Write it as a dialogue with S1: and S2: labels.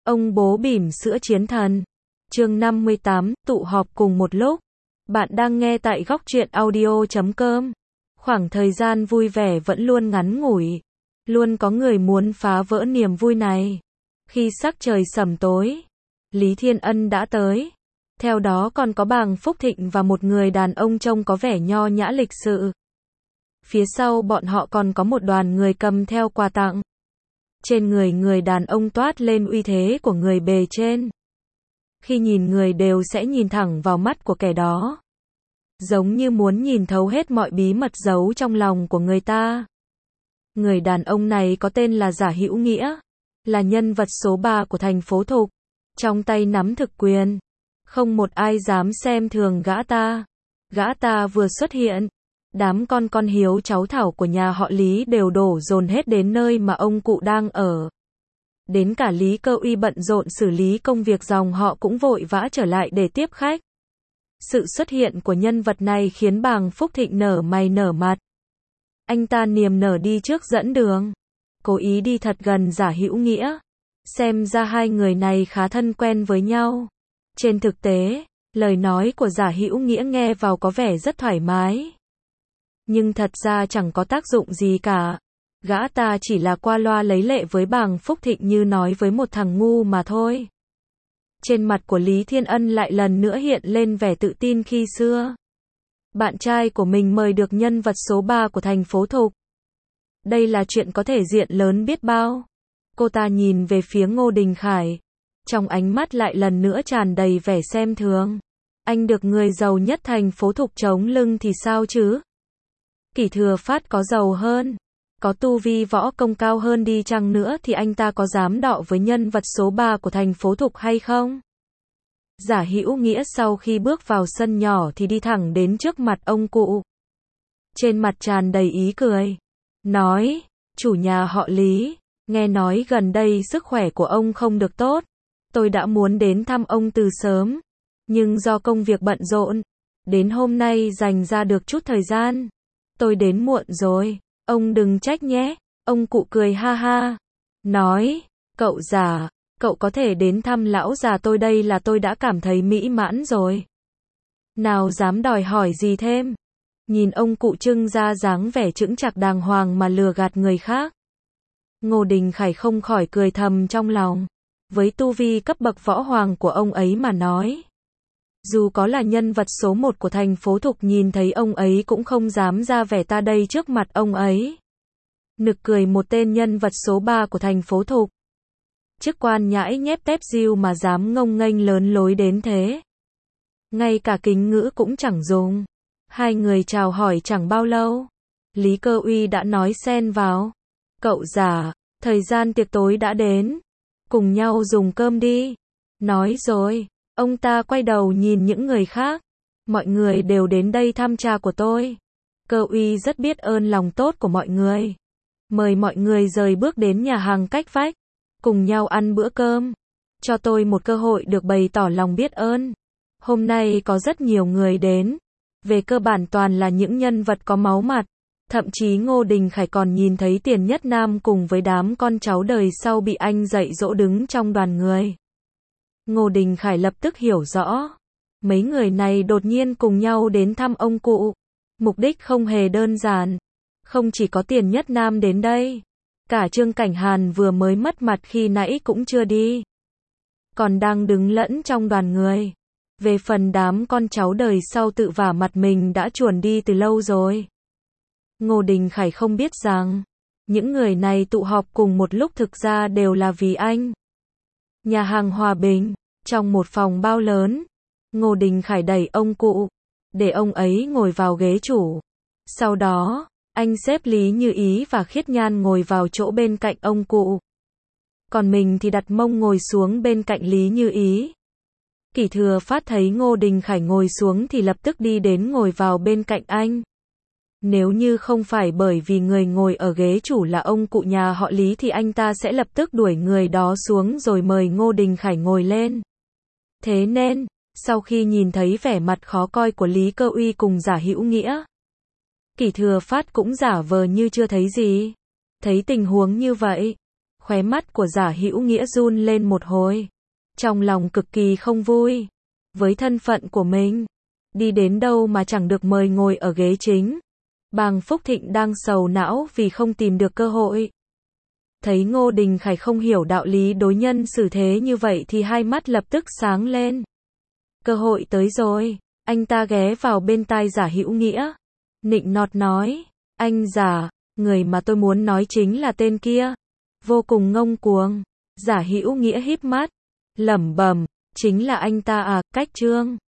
S1: Ông bố bỉm sữa chiến thần. Chương 58, tụ họp cùng một lúc. Bạn đang nghe tại Góc Truyện Audio.com. Khoảng thời gian vui vẻ vẫn luôn ngắn ngủi. Luôn có người muốn phá vỡ niềm vui này. Khi sắc trời sẩm tối, Lý Thiên Ân đã tới. Theo đó còn có Bàng Phúc Thịnh và một người đàn ông trông có vẻ nho nhã lịch sự. Phía sau bọn họ còn có một đoàn người cầm theo quà tặng. Trên người đàn ông toát lên uy thế của người bề trên. Khi nhìn người đều sẽ nhìn thẳng vào mắt của kẻ đó. Giống như muốn nhìn thấu hết mọi bí mật giấu trong lòng của người ta. Người đàn ông này có tên là Giả Hữu Nghĩa, là nhân vật số 3 của thành phố Thục, trong tay nắm thực quyền. Không một ai dám xem thường gã ta. Gã ta vừa xuất hiện, đám con hiếu cháu thảo của nhà họ Lý đều đổ dồn hết đến nơi mà ông cụ đang ở. Đến cả Lý Cơ Uy bận rộn xử lý công việc dòng họ cũng vội vã trở lại để tiếp khách. Sự xuất hiện của nhân vật này khiến Bàng Phúc Thịnh nở mày nở mặt. Anh ta niềm nở đi trước dẫn đường, cố ý đi thật gần Giả Hữu Nghĩa. Xem ra hai người này khá thân quen với nhau. Trên thực tế, lời nói của Giả Hữu Nghĩa nghe vào có vẻ rất thoải mái. Nhưng thật ra chẳng có tác dụng gì cả. Gã ta chỉ là qua loa lấy lệ với Bàng Phúc Thịnh như nói với một thằng ngu mà thôi. Trên mặt của Lý Thiên Ân lại lần nữa hiện lên vẻ tự tin khi xưa. Bạn trai của mình mời được nhân vật số 3 của thành phố Thục. Đây là chuyện có thể diện lớn biết bao. Cô ta nhìn về phía Ngô Đình Khải. Trong ánh mắt lại lần nữa tràn đầy vẻ xem thường. Anh được người giàu nhất thành phố Thục chống lưng thì sao chứ? Kỷ Thừa Phát có giàu hơn, có tu vi võ công cao hơn đi chăng nữa thì anh ta có dám đọ với nhân vật số 3 của thành phố Thục hay không? Giả Hữu Nghĩa sau khi bước vào sân nhỏ thì đi thẳng đến trước mặt ông cụ. Trên mặt tràn đầy ý cười. Nói, chủ nhà họ Lý, nghe nói gần đây sức khỏe của ông không được tốt. Tôi đã muốn đến thăm ông từ sớm. Nhưng do công việc bận rộn, đến hôm nay dành ra được chút thời gian. Tôi đến muộn rồi, ông đừng trách nhé. Ông cụ cười ha ha. Nói, cậu Giả, cậu có thể đến thăm lão già tôi đây là tôi đã cảm thấy mỹ mãn rồi. Nào dám đòi hỏi gì thêm. Nhìn ông cụ trưng ra dáng vẻ chững chạc đàng hoàng mà lừa gạt người khác. Ngô Đình Khải không khỏi cười thầm trong lòng. Với tu vi cấp bậc võ hoàng của ông ấy mà nói. Dù có là nhân vật số 1 của thành phố Thục nhìn thấy ông ấy cũng không dám ra vẻ ta đây trước mặt ông ấy. Nực cười một tên nhân vật số 3 của thành phố Thục. Chức quan nhãi nhép tép diêu mà dám ngông nghênh lớn lối đến thế. Ngay cả kính ngữ cũng chẳng dùng. Hai người chào hỏi chẳng bao lâu. Lý Cơ Uy đã nói xen vào. Cậu Giả, thời gian tiệc tối đã đến. Cùng nhau dùng cơm đi. Nói rồi, ông ta quay đầu nhìn những người khác. Mọi người đều đến đây thăm cha của tôi. Cơ Uy rất biết ơn lòng tốt của mọi người. Mời mọi người rời bước đến nhà hàng cách vách. Cùng nhau ăn bữa cơm. Cho tôi một cơ hội được bày tỏ lòng biết ơn. Hôm nay có rất nhiều người đến. Về cơ bản toàn là những nhân vật có máu mặt. Thậm chí Ngô Đình Khải còn nhìn thấy Tiền Nhất Nam cùng với đám con cháu đời sau bị anh dạy dỗ đứng trong đoàn người. Ngô Đình Khải lập tức hiểu rõ. Mấy người này đột nhiên cùng nhau đến thăm ông cụ. Mục đích không hề đơn giản. Không chỉ có Tiền Nhất Nam đến đây. Cả Trương Cảnh Hàn vừa mới mất mặt khi nãy cũng chưa đi. Còn đang đứng lẫn trong đoàn người. Về phần đám con cháu đời sau tự vả mặt mình đã chuồn đi từ lâu rồi. Ngô Đình Khải không biết rằng, những người này tụ họp cùng một lúc thực ra đều là vì anh. Nhà hàng Hòa Bình, trong một phòng bao lớn, Ngô Đình Khải đẩy ông cụ, để ông ấy ngồi vào ghế chủ. Sau đó, anh xếp Lý Như Ý và Khiết Nhan ngồi vào chỗ bên cạnh ông cụ. Còn mình thì đặt mông ngồi xuống bên cạnh Lý Như Ý. Kỷ Thừa Phát thấy Ngô Đình Khải ngồi xuống thì lập tức đi đến ngồi vào bên cạnh anh. Nếu như không phải bởi vì người ngồi ở ghế chủ là ông cụ nhà họ Lý thì anh ta sẽ lập tức đuổi người đó xuống rồi mời Ngô Đình Khải ngồi lên. Thế nên, sau khi nhìn thấy vẻ mặt khó coi của Lý Cơ Uy cùng Giả Hữu Nghĩa, Kỷ Thừa Phát cũng giả vờ như chưa thấy gì. Thấy tình huống như vậy, Khóe mắt của Giả Hữu Nghĩa run lên một hồi. Trong lòng cực kỳ không vui. Với thân phận của mình, đi đến đâu mà chẳng được mời ngồi ở ghế chính. Bàng Phúc Thịnh đang sầu não vì không tìm được cơ hội. Thấy Ngô Đình Khải không hiểu đạo lý đối nhân xử thế như vậy thì hai mắt lập tức sáng lên. Cơ hội tới rồi. Anh ta ghé vào bên tai Giả Hữu Nghĩa, nịnh nọt nói, anh Giả, người mà tôi muốn nói chính là tên kia. Vô cùng ngông cuồng. Giả Hữu Nghĩa híp mắt, lẩm bẩm, chính là anh ta à, Cách Trương.